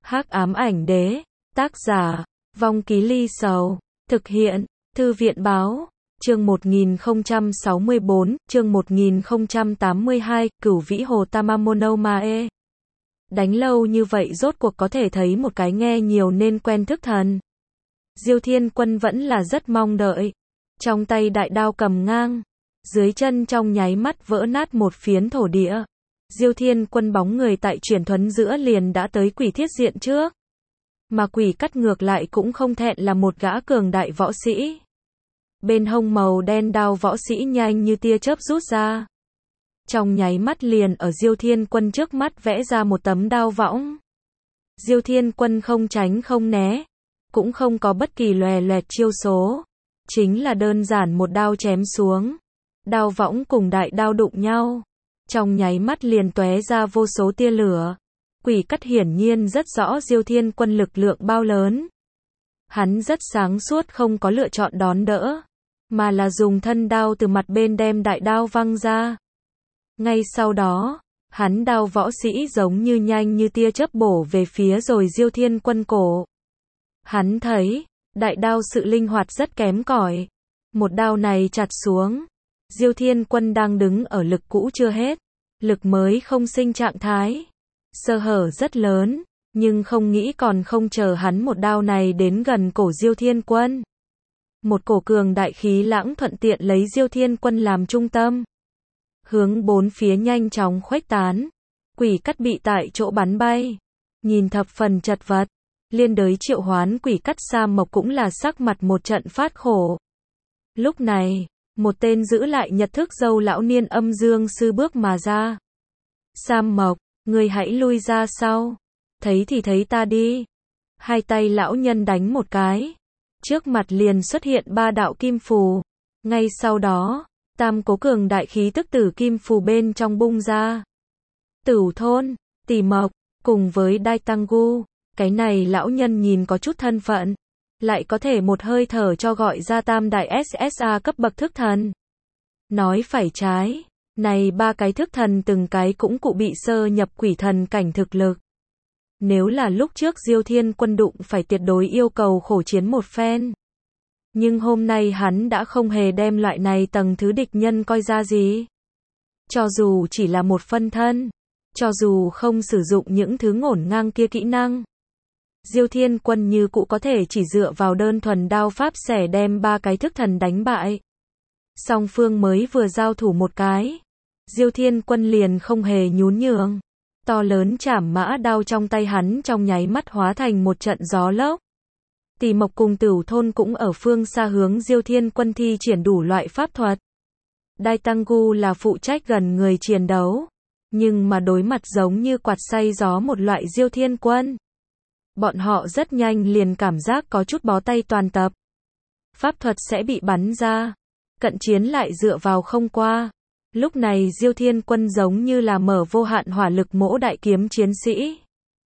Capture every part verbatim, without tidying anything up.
Hắc ám ảnh đế, tác giả, Vong Ký Ly Sầu, thực hiện, Thư viện báo, chương một nghìn không trăm sáu mươi bốn, chương một nghìn không trăm tám mươi hai, Cửu Vĩ Hồ Tamamonomae. Đánh lâu như vậy rốt cuộc có thể thấy một cái nghe nhiều nên quen thức thần. Diêu Thiên Quân vẫn là rất mong đợi. Trong tay đại đao cầm ngang, dưới chân trong nháy mắt vỡ nát một phiến thổ địa. Diêu Thiên Quân bóng người tại chuyển thuấn giữa liền đã tới quỷ thiết diện trước. Mà quỷ cắt ngược lại cũng không thẹn là một gã cường đại võ sĩ. Bên hông màu đen đao võ sĩ nhanh như tia chớp rút ra. Trong nháy mắt liền ở Diêu Thiên Quân trước mắt vẽ ra một tấm đao võng. Diêu Thiên Quân không tránh không né, cũng không có bất kỳ lòe loẹt chiêu số. Chính là đơn giản một đao chém xuống. Đao võng cùng đại đao đụng nhau. Trong nháy mắt liền tóe ra vô số tia lửa. Quỷ cắt hiển nhiên rất rõ Diêu Thiên Quân lực lượng bao lớn. Hắn rất sáng suốt không có lựa chọn đón đỡ, mà là dùng thân đao từ mặt bên đem đại đao văng ra. Ngay sau đó, hắn đao võ sĩ giống như nhanh như tia chớp bổ về phía rồi Diêu Thiên Quân cổ. Hắn thấy, đại đao sự linh hoạt rất kém cỏi. Một đao này chặt xuống, Diêu Thiên Quân đang đứng ở lực cũ chưa hết, lực mới không sinh trạng thái. Sơ hở rất lớn, nhưng không nghĩ còn không chờ hắn một đao này đến gần cổ Diêu Thiên Quân. Một cổ cường đại khí lãng thuận tiện lấy Diêu Thiên Quân làm trung tâm. Hướng bốn phía nhanh chóng khuếch tán. Quỷ cắt bị tại chỗ bắn bay. Nhìn thập phần chật vật. Liên đới triệu hoán quỷ cắt Sam Mộc cũng là sắc mặt một trận phát khổ. Lúc này, một tên giữ lại nhật thức dâu lão niên âm dương sư bước mà ra. Sam Mộc, ngươi hãy lui ra sau. Thấy thì thấy ta đi. Hai tay lão nhân đánh một cái. Trước mặt liền xuất hiện ba đạo kim phù. Ngay sau đó, tam cố cường đại khí tức tử kim phù bên trong bung ra. Tửu thôn, Tỷ Mộc, cùng với Đai Tăng Gu. Cái này lão nhân nhìn có chút thân phận. Lại có thể một hơi thở cho gọi ra tam đại ét ét a cấp bậc thức thần. Nói phải trái, này ba cái thức thần từng cái cũng cụ bị sơ nhập quỷ thần cảnh thực lực. Nếu là lúc trước Diêu Thiên Quân đụng phải tuyệt đối yêu cầu khổ chiến một phen. Nhưng hôm nay hắn đã không hề đem loại này tầng thứ địch nhân coi ra gì. Cho dù chỉ là một phân thân, cho dù không sử dụng những thứ ngổn ngang kia kỹ năng. Diêu Thiên Quân như cũ có thể chỉ dựa vào đơn thuần đao pháp xẻ đem ba cái thức thần đánh bại. Song phương mới vừa giao thủ một cái, Diêu Thiên Quân liền không hề nhún nhường. To lớn trảm mã đao trong tay hắn trong nháy mắt hóa thành một trận gió lốc. Tỷ Mộc cùng Tửu thôn cũng ở phương xa hướng Diêu Thiên Quân thi triển đủ loại pháp thuật. Đai Tăng Gu là phụ trách gần người chiến đấu, nhưng mà đối mặt giống như quạt xay gió một loại Diêu Thiên Quân. Bọn họ rất nhanh liền cảm giác có chút bó tay toàn tập. Pháp thuật sẽ bị bắn ra. Cận chiến lại dựa vào không qua. Lúc này Diêu Thiên Quân giống như là mở vô hạn hỏa lực mỗ đại kiếm chiến sĩ.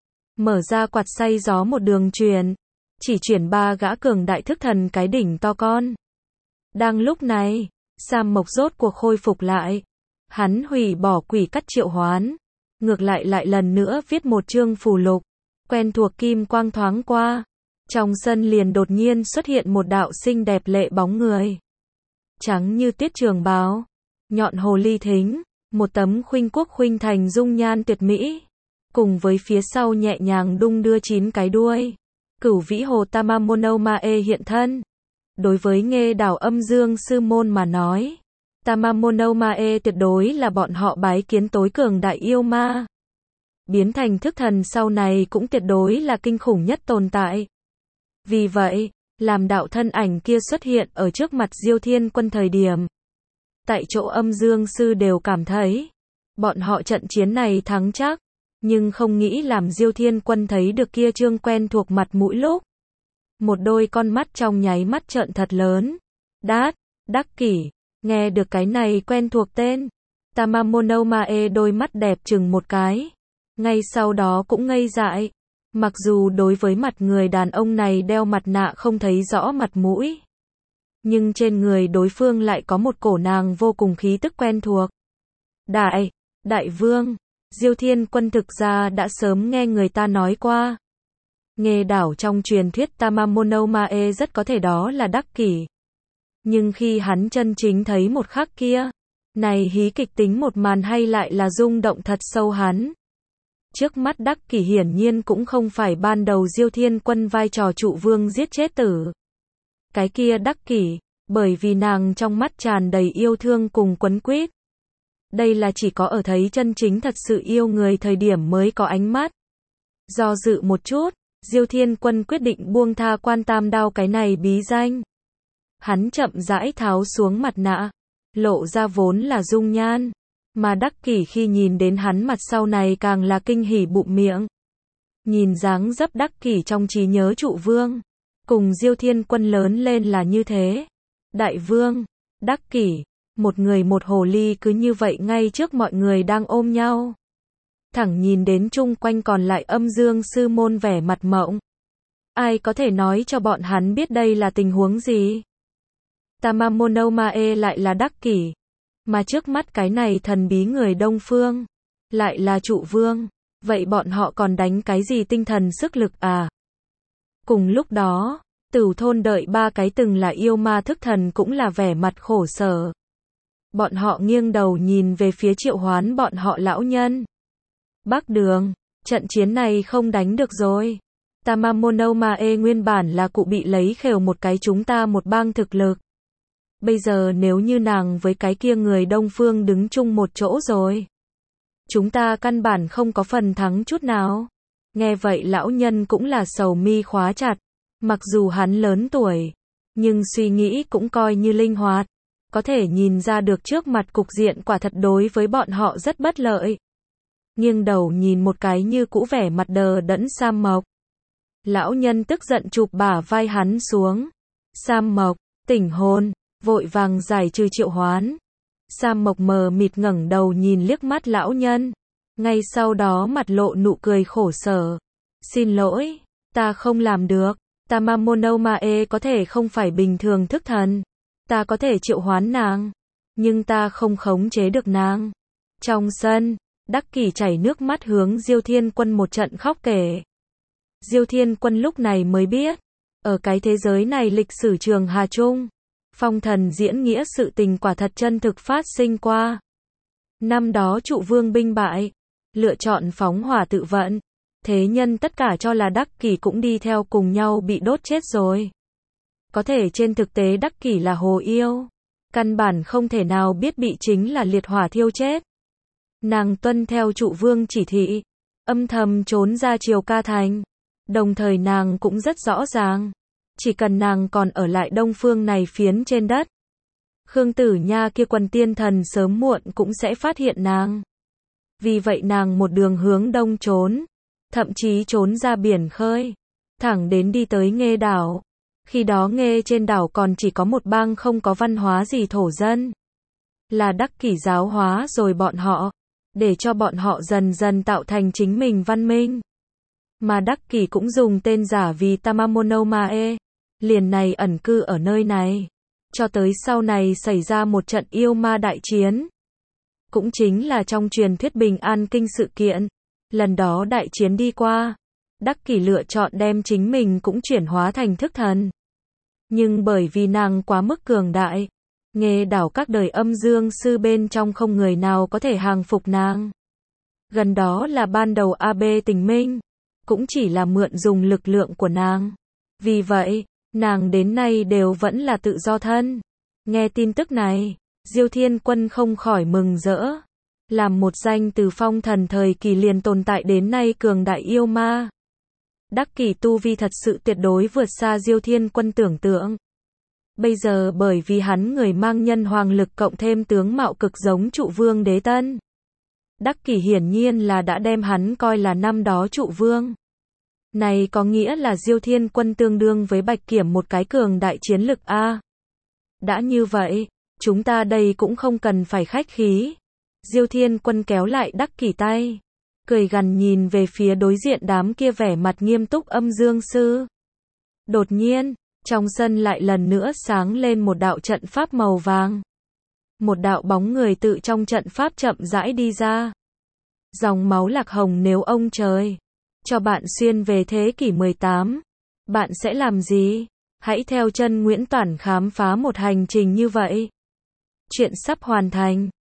Mở ra quạt xay gió một đường truyền. Chỉ chuyển ba gã cường đại thức thần cái đỉnh to con. Đang lúc này, Sam Mộc rốt cuộc khôi phục lại. Hắn hủy bỏ quỷ cắt triệu hoán. Ngược lại lại lần nữa viết một chương phù lục. Quen thuộc kim quang thoáng qua. Trong sân liền đột nhiên xuất hiện một đạo xinh đẹp lệ bóng người. Trắng như tuyết trường bào. Nhọn hồ ly thính. Một tấm khuynh quốc khuynh thành dung nhan tuyệt mỹ. Cùng với phía sau nhẹ nhàng đung đưa chín cái đuôi. Cửu Vĩ Hồ Tamamonomae hiện thân. Đối với Nghê Đảo âm dương sư môn mà nói. Tamamonomae tuyệt đối là bọn họ bái kiến tối cường đại yêu ma. Biến thành thức thần sau này cũng tuyệt đối là kinh khủng nhất tồn tại. Vì vậy, làm đạo thân ảnh kia xuất hiện ở trước mặt Diêu Thiên Quân thời điểm. Tại chỗ âm dương sư đều cảm thấy, bọn họ trận chiến này thắng chắc, nhưng không nghĩ làm Diêu Thiên Quân thấy được kia trương quen thuộc mặt mũi lúc. Một đôi con mắt trong nháy mắt trợn thật lớn. Đát, đắc kỷ, nghe được cái này quen thuộc tên. Tamamonomae đôi mắt đẹp chừng một cái. Ngay sau đó cũng ngây dại. Mặc dù đối với mặt người đàn ông này đeo mặt nạ không thấy rõ mặt mũi. Nhưng trên người đối phương lại có một cổ nàng vô cùng khí tức quen thuộc. Đại, Đại Vương, Diêu Thiên Quân thực ra đã sớm nghe người ta nói qua. Nghê đảo trong truyền thuyết Tamamonomae rất có thể đó là Đắc Kỷ. Nhưng khi hắn chân chính thấy một khắc kia, này hí kịch tính một màn hay lại là rung động thật sâu hắn. Trước mắt Đắc Kỷ hiển nhiên cũng không phải ban đầu Diêu Thiên Quân vai trò trụ vương giết chết tử. Cái kia Đắc Kỷ, bởi vì nàng trong mắt tràn đầy yêu thương cùng quấn quýt. Đây là chỉ có ở thấy chân chính thật sự yêu người thời điểm mới có ánh mắt. Do dự một chút, Diêu Thiên Quân quyết định buông tha Quan Tam Đao cái này bí danh. Hắn chậm rãi tháo xuống mặt nạ, lộ ra vốn là dung nhan, mà Đắc Kỷ khi nhìn đến hắn mặt sau này càng là kinh hỉ bụm miệng. Nhìn dáng dấp Đắc Kỷ trong trí nhớ trụ vương, cùng Diêu Thiên Quân lớn lên là như thế. Đại vương, Đắc Kỷ, một người một hồ ly cứ như vậy ngay trước mọi người đang ôm nhau. Thẳng nhìn đến chung quanh còn lại âm dương sư môn vẻ mặt mộng. Ai có thể nói cho bọn hắn biết đây là tình huống gì? Tamamonomae lại là Đắc Kỷ, mà trước mắt cái này thần bí người Đông Phương, lại là trụ vương, vậy bọn họ còn đánh cái gì tinh thần sức lực à? Cùng lúc đó, Tửu thôn đợi ba cái từng là yêu ma thức thần cũng là vẻ mặt khổ sở. Bọn họ nghiêng đầu nhìn về phía Triệu Hoán bọn họ lão nhân. Bắc Đường, trận chiến này không đánh được rồi. Tamamonomae nguyên bản là cụ bị lấy khều một cái chúng ta một bang thực lực. Bây giờ nếu như nàng với cái kia người Đông Phương đứng chung một chỗ rồi, chúng ta căn bản không có phần thắng chút nào. Nghe vậy lão nhân cũng là sầu mi khóa chặt. Mặc dù hắn lớn tuổi, nhưng suy nghĩ cũng coi như linh hoạt. Có thể nhìn ra được trước mặt cục diện quả thật đối với bọn họ rất bất lợi. Nghiêng đầu nhìn một cái như cũ vẻ mặt đờ đẫn Sam Mộc. Lão nhân tức giận chụp bả vai hắn xuống. Sam Mộc, tỉnh hồn, vội vàng giải trừ Triệu Hoán. Sam Mộc mờ mịt ngẩng đầu nhìn liếc mắt lão nhân. Ngay sau đó mặt lộ nụ cười khổ sở. Xin lỗi, ta không làm được. Tamamonomae có thể không phải bình thường thức thần. Ta có thể triệu hoán nàng, nhưng ta không khống chế được nàng. Trong sân, Đắc Kỷ chảy nước mắt hướng Diêu Thiên Quân một trận khóc kể. Diêu Thiên Quân lúc này mới biết, ở cái thế giới này lịch sử trường Hà Trung, phong thần diễn nghĩa sự tình quả thật chân thực phát sinh qua. Năm đó trụ vương binh bại, lựa chọn phóng hỏa tự vận. Thế nhân tất cả cho là Đắc Kỷ cũng đi theo cùng nhau bị đốt chết rồi. Có thể trên thực tế Đắc Kỷ là hồ yêu. Căn bản không thể nào biết bị chính là liệt hỏa thiêu chết. Nàng tuân theo trụ vương chỉ thị, âm thầm trốn ra Triều Ca Thành. Đồng thời nàng cũng rất rõ ràng, chỉ cần nàng còn ở lại Đông Phương này phiến trên đất, Khương Tử Nha kia quần tiên thần sớm muộn cũng sẽ phát hiện nàng. Vì vậy nàng một đường hướng đông trốn, thậm chí trốn ra biển khơi, thẳng đến đi tới Nghê đảo. Khi đó Nghê trên đảo còn chỉ có một bang không có văn hóa gì thổ dân. Là Đắc Kỷ giáo hóa rồi bọn họ, để cho bọn họ dần dần tạo thành chính mình văn minh. Mà Đắc Kỷ cũng dùng tên giả vì Tamamonomae, liền này ẩn cư ở nơi này. Cho tới sau này xảy ra một trận yêu ma đại chiến. Cũng chính là trong truyền thuyết Bình An Kinh sự kiện. Lần đó đại chiến đi qua, Đắc Kỷ lựa chọn đem chính mình cũng chuyển hóa thành thức thần. Nhưng bởi vì nàng quá mức cường đại, Nghê đảo các đời âm dương sư bên trong không người nào có thể hàng phục nàng. Gần đó là ban đầu a bê tình minh, cũng chỉ là mượn dùng lực lượng của nàng. Vì vậy, nàng đến nay đều vẫn là tự do thân. Nghe tin tức này, Diêu Thiên Quân không khỏi mừng rỡ. Làm một danh từ phong thần thời kỳ liền tồn tại đến nay cường đại yêu ma. Đắc Kỷ tu vi thật sự tuyệt đối vượt xa Diêu Thiên Quân tưởng tượng. Bây giờ bởi vì hắn người mang nhân hoàng lực cộng thêm tướng mạo cực giống trụ vương đế tân. Đắc Kỷ hiển nhiên là đã đem hắn coi là năm đó trụ vương. Này có nghĩa là Diêu Thiên Quân tương đương với Bạch Kiểm một cái cường đại chiến lực A. Đã như vậy, chúng ta đây cũng không cần phải khách khí. Diêu Thiên Quân kéo lại Đắc Kỷ tay, cười gằn nhìn về phía đối diện đám kia vẻ mặt nghiêm túc âm dương sư. Đột nhiên, trong sân lại lần nữa sáng lên một đạo trận pháp màu vàng. Một đạo bóng người tự trong trận pháp chậm rãi đi ra. Dòng máu lạc hồng nếu ông trời. cho bạn xuyên về thế kỷ mười tám. Bạn sẽ làm gì? Hãy theo chân Nguyễn Toản khám phá một hành trình như vậy. Chuyện sắp hoàn thành.